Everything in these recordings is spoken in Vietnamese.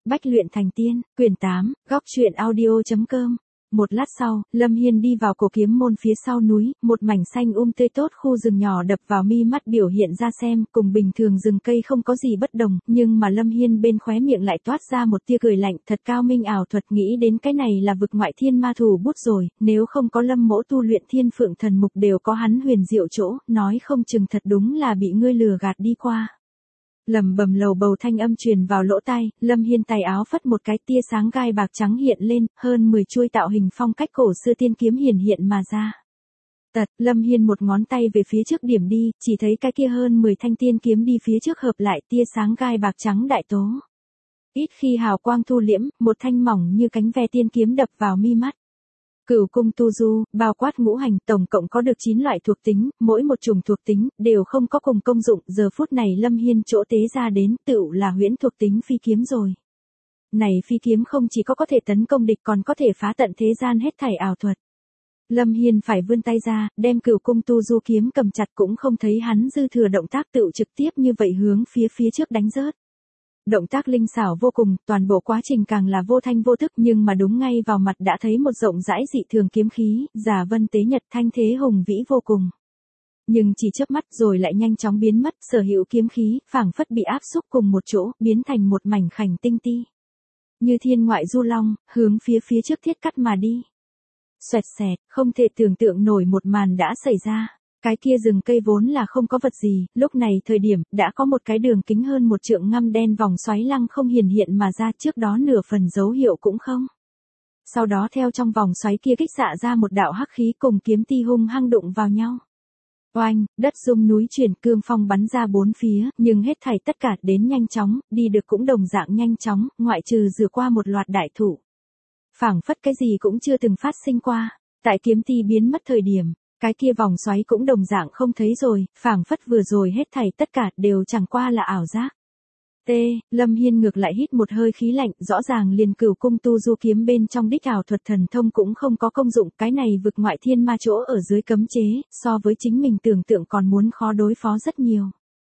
Bách luyện thành tiên, quyển 8, góc truyện audio.com. Một lát sau, Lâm Hiên đi vào cổ kiếm môn phía sau núi, một mảnh xanh tươi tốt khu rừng nhỏ đập vào mi mắt biểu hiện ra xem, cùng bình thường rừng cây không có gì bất đồng, nhưng mà Lâm Hiên bên khóe miệng lại toát ra một tia cười lạnh, thật cao minh ảo thuật, nghĩ đến cái này là vực ngoại thiên ma thủ bút rồi, nếu không có Lâm mỗ tu luyện thiên phượng thần mục đều có hắn huyền diệu chỗ, nói không chừng thật đúng là bị ngươi lừa gạt đi qua. Lầm bầm lầu bầu thanh âm truyền vào lỗ tai, Lâm Hiên tay áo phất một cái, tia sáng gai bạc trắng hiện lên, hơn 10 chuôi tạo hình phong cách cổ xưa tiên kiếm hiển hiện mà ra. Lâm Hiên một ngón tay về phía trước điểm đi, chỉ thấy cái kia hơn 10 thanh tiên kiếm đi phía trước hợp lại, tia sáng gai bạc trắng đại tố. Ít khi hào quang thu liễm, một thanh mỏng như cánh ve tiên kiếm đập vào mi mắt. Cửu cung tu du, bao quát ngũ hành, tổng cộng có được 9 loại thuộc tính, mỗi một chủng thuộc tính, đều không có cùng công dụng, giờ phút này Lâm Hiên chỗ tế ra đến, tựu là huyễn thuộc tính phi kiếm rồi. Này phi kiếm không chỉ có thể tấn công địch còn có thể phá tận thế gian hết thảy ảo thuật. Lâm Hiên phải vươn tay ra, đem cửu cung tu du kiếm cầm chặt cũng không thấy hắn dư thừa động tác tựu trực tiếp như vậy hướng phía trước đánh rớt. Động tác linh xảo vô cùng, toàn bộ quá trình càng là vô thanh vô thức nhưng mà đúng ngay vào mặt đã thấy một rộng rãi dị thường kiếm khí, giả vân tế nhật thanh thế hùng vĩ vô cùng. Nhưng chỉ chớp mắt rồi lại nhanh chóng biến mất, sở hữu kiếm khí, phảng phất bị áp xúc cùng một chỗ, biến thành một mảnh khảnh tinh ti. Như thiên ngoại du long, hướng phía trước thiết cắt mà đi. Xoẹt xẹt, không thể tưởng tượng nổi một màn đã xảy ra. Cái kia rừng cây vốn là không có vật gì, lúc này thời điểm, đã có một cái đường kính hơn 1 trượng ngăm đen vòng xoáy lăng không hiển hiện mà ra, trước đó nửa phần dấu hiệu cũng không. Sau đó theo trong vòng xoáy kia kích xạ ra một đạo hắc khí cùng kiếm ti hung hăng đụng vào nhau. Oanh, đất rung núi chuyển, cương phong bắn ra bốn phía, nhưng hết thảy tất cả đến nhanh chóng, đi được cũng đồng dạng nhanh chóng, ngoại trừ rửa qua một loạt đại thụ. Phảng phất cái gì cũng chưa từng phát sinh qua, tại kiếm ti biến mất thời điểm. Cái kia vòng xoáy cũng đồng dạng không thấy rồi, phảng phất vừa rồi hết thảy tất cả đều chẳng qua là ảo giác. Lâm Hiên ngược lại hít một hơi khí lạnh, rõ ràng liền cửu cung tu du kiếm bên trong đích ảo thuật thần thông cũng không có công dụng, cái này vực ngoại thiên ma chỗ ở dưới cấm chế, so với chính mình tưởng tượng còn muốn khó đối phó rất nhiều.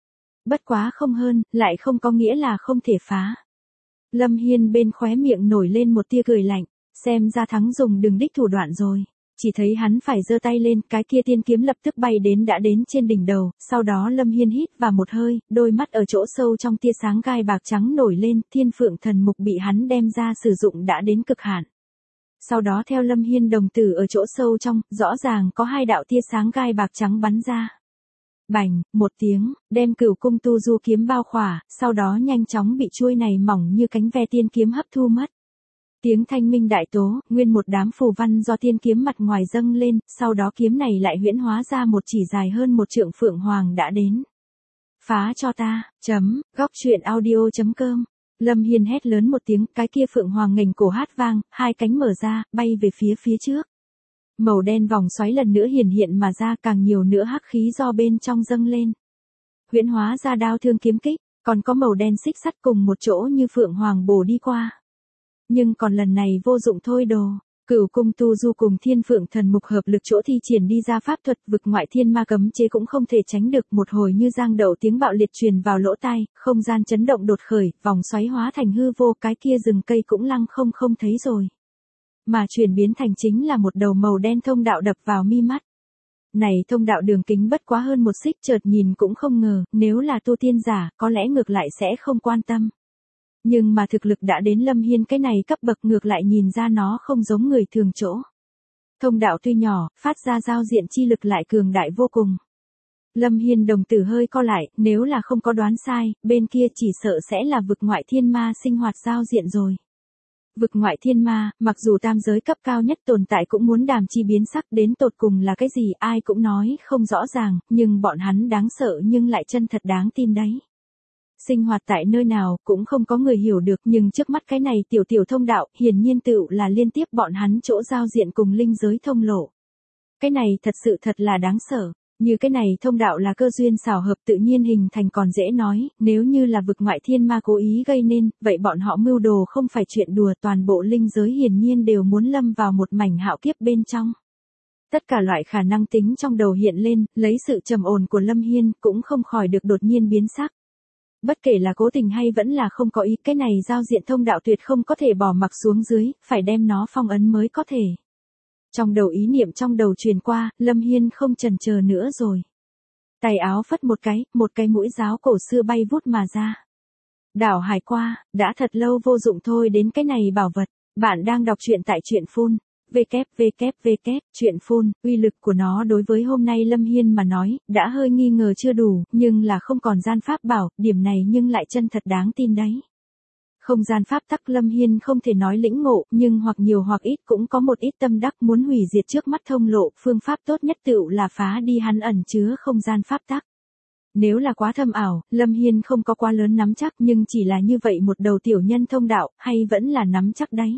Bất quá không hơn, lại không có nghĩa là không thể phá. Lâm Hiên bên khóe miệng nổi lên một tia cười lạnh, xem ra thắng dùng đường đích thủ đoạn rồi. Chỉ thấy hắn phải giơ tay lên, cái kia tiên kiếm lập tức bay đã đến trên đỉnh đầu, sau đó Lâm Hiên hít vào một hơi, đôi mắt ở chỗ sâu trong tia sáng gai bạc trắng nổi lên, thiên phượng thần mục bị hắn đem ra sử dụng đã đến cực hạn. Sau đó theo Lâm Hiên đồng tử ở chỗ sâu trong, rõ ràng có 2 đạo tia sáng gai bạc trắng bắn ra. Bành, một tiếng, đem cửu cung tu du kiếm bao khỏa, sau đó nhanh chóng bị chuôi này mỏng như cánh ve tiên kiếm hấp thu mất. Tiếng thanh minh đại tố, nguyên một đám phù văn do tiên kiếm mặt ngoài dâng lên, sau đó kiếm này lại huyễn hóa ra một chỉ dài hơn 1 trượng phượng hoàng đã đến. Phá cho ta, góc truyện audio.com. Lâm Hiên hét lớn một tiếng, cái kia phượng hoàng nghềnh cổ hát vang, 2 cánh mở ra, bay về phía trước. Màu đen vòng xoáy lần nữa hiện mà ra, càng nhiều nữa hắc khí do bên trong dâng lên. Huyễn hóa ra đao thương kiếm kích, còn có màu đen xích sắt cùng một chỗ như phượng hoàng bổ đi qua. Nhưng còn lần này vô dụng thôi đồ, cửu cung tu du cùng thiên phượng thần mục hợp lực chỗ thi triển đi ra pháp thuật, vực ngoại thiên ma cấm chế cũng không thể tránh được, một hồi như giang đậu tiếng bạo liệt truyền vào lỗ tai, không gian chấn động đột khởi, vòng xoáy hóa thành hư vô, cái kia rừng cây cũng lăng không thấy rồi. Mà chuyển biến thành chính là một đầu màu đen thông đạo đập vào mi mắt. Này thông đạo đường kính bất quá hơn 1 xích, chợt nhìn cũng không ngờ, nếu là tu tiên giả, có lẽ ngược lại sẽ không quan tâm. Nhưng mà thực lực đã đến Lâm Hiên cái này cấp bậc ngược lại nhìn ra nó không giống người thường chỗ. Thông đạo tuy nhỏ, phát ra giao diện chi lực lại cường đại vô cùng. Lâm Hiên đồng tử hơi co lại, nếu là không có đoán sai, bên kia chỉ sợ sẽ là vực ngoại thiên ma sinh hoạt giao diện rồi. Vực ngoại thiên ma, mặc dù tam giới cấp cao nhất tồn tại cũng muốn đàm chi biến sắc, đến tột cùng là cái gì ai cũng nói không rõ ràng, nhưng bọn hắn đáng sợ nhưng lại chân thật đáng tin đấy. Sinh hoạt tại nơi nào cũng không có người hiểu được, nhưng trước mắt cái này tiểu thông đạo hiển nhiên tựu là liên tiếp bọn hắn chỗ giao diện cùng linh giới thông lộ. Cái này thật sự thật là đáng sợ, như cái này thông đạo là cơ duyên xảo hợp tự nhiên hình thành còn dễ nói, nếu như là vực ngoại thiên ma cố ý gây nên, vậy bọn họ mưu đồ không phải chuyện đùa, toàn bộ linh giới hiển nhiên đều muốn lâm vào một mảnh hạo kiếp bên trong. Tất cả loại khả năng tính trong đầu hiện lên, lấy sự trầm ổn của Lâm Hiên cũng không khỏi được đột nhiên biến sắc. bất kể là cố tình hay vẫn là không có ý, cái này giao diện thông đạo tuyệt không có thể bỏ mặc xuống dưới, phải đem nó phong ấn mới có thể. Trong đầu ý niệm trong đầu truyền qua, Lâm Hiên không chần chờ nữa rồi. Tay áo phất một cái mũi giáo cổ xưa bay vút mà ra. Đảo hải qua, đã thật lâu vô dụng thôi đến cái này bảo vật. Bạn đang đọc truyện tại truyện phun. Truyện phun, uy lực của nó đối với hôm nay Lâm Hiên mà nói, đã hơi nghi ngờ chưa đủ, nhưng là không còn gian pháp bảo, điểm này nhưng lại chân thật đáng tin đấy. Không gian pháp tắc Lâm Hiên không thể nói lĩnh ngộ, nhưng hoặc nhiều hoặc ít cũng có một ít tâm đắc muốn hủy diệt trước mắt thông lộ, phương pháp tốt nhất tựu là phá đi hắn ẩn chứa không gian pháp tắc. Nếu là quá thâm ảo, Lâm Hiên không có quá lớn nắm chắc nhưng chỉ là như vậy một đầu tiểu nhân thông đạo, hay vẫn là nắm chắc đấy.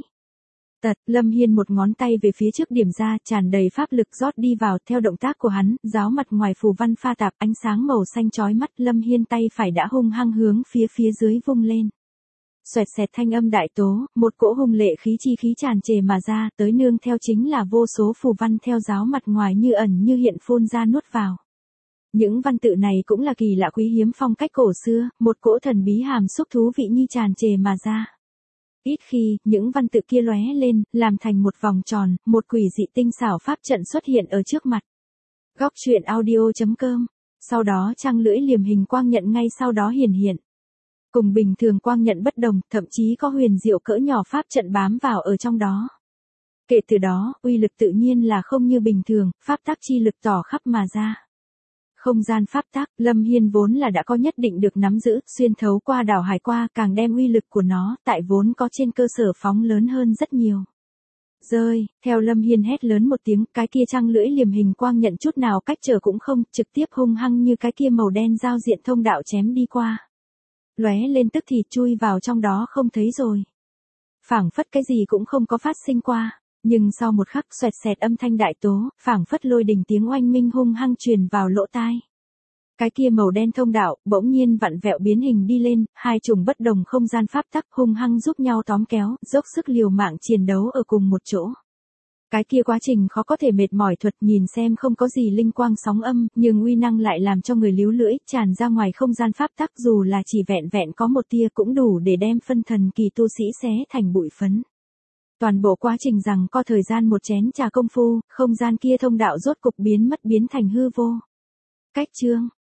Lâm Hiên một ngón tay về phía trước điểm ra, tràn đầy pháp lực rót đi vào, theo động tác của hắn, giáo mặt ngoài phù văn pha tạp ánh sáng màu xanh chói mắt, Lâm Hiên tay phải đã hung hăng hướng phía dưới vung lên. Xoẹt xẹt thanh âm đại tố, một cỗ hung lệ khí tràn trề mà ra, tới nương theo chính là vô số phù văn theo giáo mặt ngoài như ẩn như hiện phun ra nuốt vào. Những văn tự này cũng là kỳ lạ quý hiếm phong cách cổ xưa, một cỗ thần bí hàm xúc thú vị nhi tràn trề mà ra. Ít khi, những văn tự kia lóe lên, làm thành một vòng tròn, một quỷ dị tinh xảo pháp trận xuất hiện ở trước mặt. Góc truyện audio.com. Sau đó trăng lưỡi liềm hình quang nhận ngay sau đó hiển hiện. Cùng bình thường quang nhận bất đồng, thậm chí có huyền diệu cỡ nhỏ pháp trận bám vào ở trong đó. Kể từ đó, uy lực tự nhiên là không như bình thường, pháp tắc chi lực tỏ khắp mà ra. Không gian pháp tắc, Lâm Hiên vốn là đã có nhất định được nắm giữ, xuyên thấu qua đảo hải qua càng đem uy lực của nó, tại vốn có trên cơ sở phóng lớn hơn rất nhiều. Rơi, theo Lâm Hiên hét lớn một tiếng, cái kia trăng lưỡi liềm hình quang nhận chút nào cách trở cũng không, trực tiếp hung hăng như cái kia màu đen giao diện thông đạo chém đi qua. Lóe lên tức thì chui vào trong đó không thấy rồi. Phảng phất cái gì cũng không có phát sinh qua. Nhưng sau một khắc xoẹt xẹt âm thanh đại tố, phảng phất lôi đình tiếng oanh minh hung hăng truyền vào lỗ tai. Cái kia màu đen thông đạo, bỗng nhiên vặn vẹo biến hình đi lên, hai chủng bất đồng không gian pháp tắc hung hăng giúp nhau tóm kéo, dốc sức liều mạng chiến đấu ở cùng một chỗ. Cái kia quá trình khó có thể mệt mỏi thuật nhìn xem không có gì linh quang sóng âm, nhưng uy năng lại làm cho người líu lưỡi, tràn ra ngoài không gian pháp tắc dù là chỉ vẹn vẹn có một tia cũng đủ để đem phân thần kỳ tu sĩ xé thành bụi phấn. Toàn bộ quá trình rằng có thời gian một chén trà công phu, không gian kia thông đạo rốt cục biến mất biến thành hư vô. Cách chương